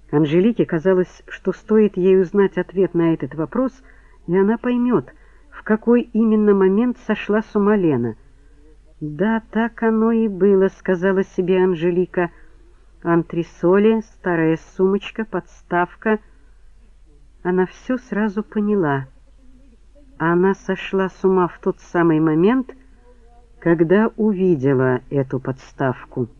Анжелике казалось, что стоит ей узнать ответ на этот вопрос, и она поймет, в какой именно момент сошла с ума Лена. «Да, так оно и было», — сказала себе Анжелика. «Антресоли, старая сумочка, подставка». Она все сразу поняла. Она сошла с ума в тот самый момент, когда увидела эту подставку.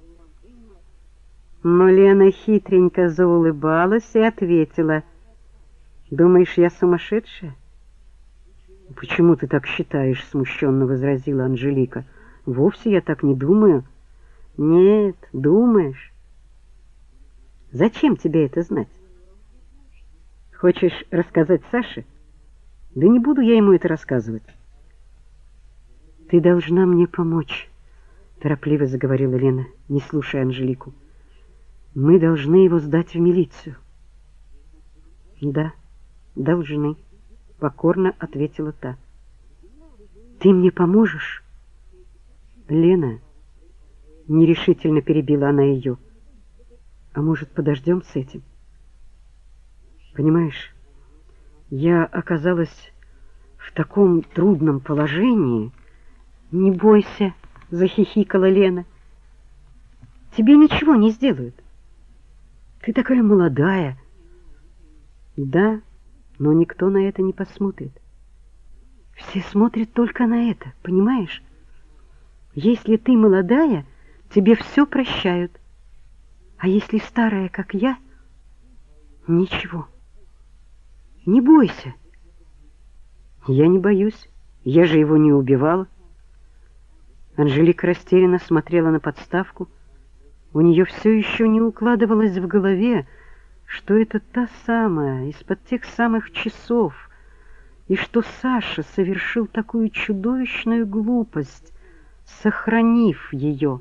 Но Лена хитренько заулыбалась и ответила: «Думаешь, я сумасшедшая?» «Почему ты так считаешь?» — смущенно возразила Анжелика. «Вовсе я так не думаю». «Нет, думаешь. Зачем тебе это знать? Хочешь рассказать Саше? Да не буду я ему это рассказывать». «Ты должна мне помочь», — торопливо заговорила Лена, не слушая Анжелику. «Мы должны его сдать в милицию». «Да, должны», — покорно ответила та. «Ты мне поможешь?» «Лена», — нерешительно перебила она ее, — «а может, подождем с этим? Понимаешь, я оказалась в таком трудном положении». «Не бойся», — захихикала Лена. «Тебе ничего не сделают. Ты такая молодая». «Да, но никто на это не посмотрит. Все смотрят только на это, понимаешь? Если ты молодая, тебе все прощают. А если старая, как я, ничего. Не бойся». «Я не боюсь. Я же его не убивала». Анжелика растерянно смотрела на подставку. У нее все еще не укладывалось в голове, что это та самая, из-под тех самых часов, и что Саша совершил такую чудовищную глупость, сохранив ее.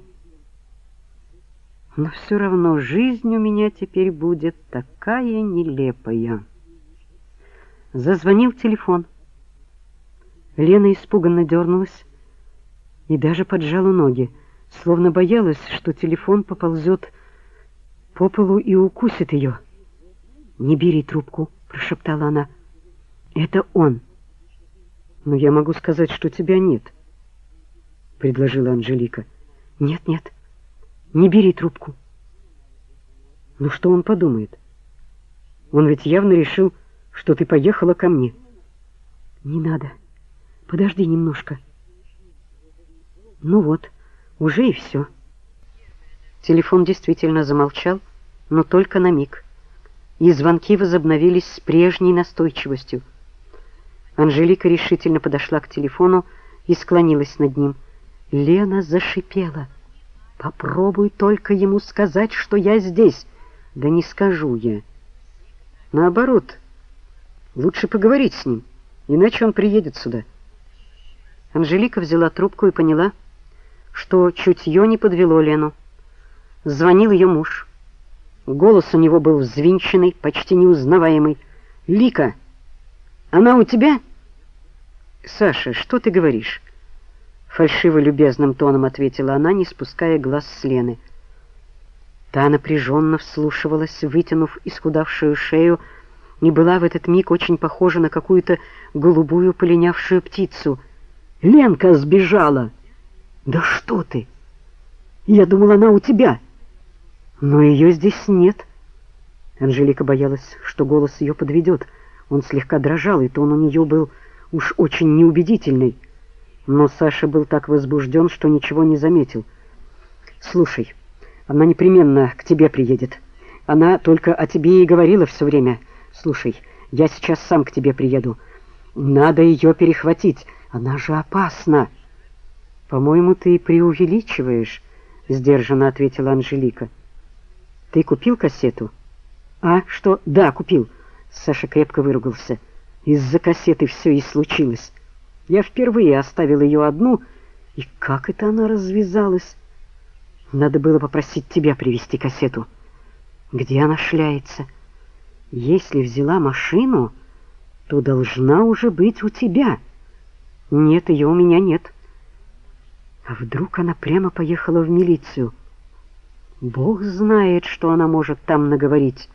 Но все равно жизнь у меня теперь будет такая нелепая. Зазвонил телефон. Лена испуганно дернулась и даже поджала ноги, словно боялась, что телефон поползет по полу и укусит ее. «Не бери трубку», — прошептала она. «Это он». «Но я могу сказать, что тебя нет», — предложила Анжелика. «Нет, нет, не бери трубку». «Ну что он подумает? Он ведь явно решил, что ты поехала ко мне». «Не надо. Подожди немножко». Ну вот, уже и все. Телефон действительно замолчал, но только на миг. И звонки возобновились с прежней настойчивостью. Анжелика решительно подошла к телефону и склонилась над ним. Лена зашипела: «Попробуй только ему сказать, что я здесь». «Да не скажу я. Наоборот, лучше поговорить с ним, иначе он приедет сюда». Анжелика взяла трубку и поняла, что чутье не подвело Лену. Звонил ее муж. Голос у него был взвинченный, почти неузнаваемый. «Лика, она у тебя?» «Саша, что ты говоришь?» Фальшиво-любезным тоном ответила она, не спуская глаз с Лены. Та напряженно вслушивалась, вытянув исхудавшую шею, и была в этот миг очень похожа на какую-то голубую полинявшую птицу. «Ленка сбежала!» «Да что ты! Я думала, она у тебя!» «Но ее здесь нет!» Анжелика боялась, что голос ее подведет. Он слегка дрожал, и тон у нее был уж очень неубедительный. Но Саша был так возбужден, что ничего не заметил. «Слушай, она непременно к тебе приедет. Она только о тебе и говорила все время. Слушай, я сейчас сам к тебе приеду. Надо ее перехватить. Она же опасна». «По-моему, ты преувеличиваешь», — сдержанно ответила Анжелика. «Ты купил кассету?» «А, что? Да, купил». Саша крепко выругался. «Из-за кассеты все и случилось. Я впервые оставил ее одну, и как это она развязалась? Надо было попросить тебя привезти кассету. Где она шляется? Если взяла машину, то должна уже быть у тебя. Нет, ее у меня нет. А вдруг она прямо поехала в милицию? Бог знает, что она может там наговорить».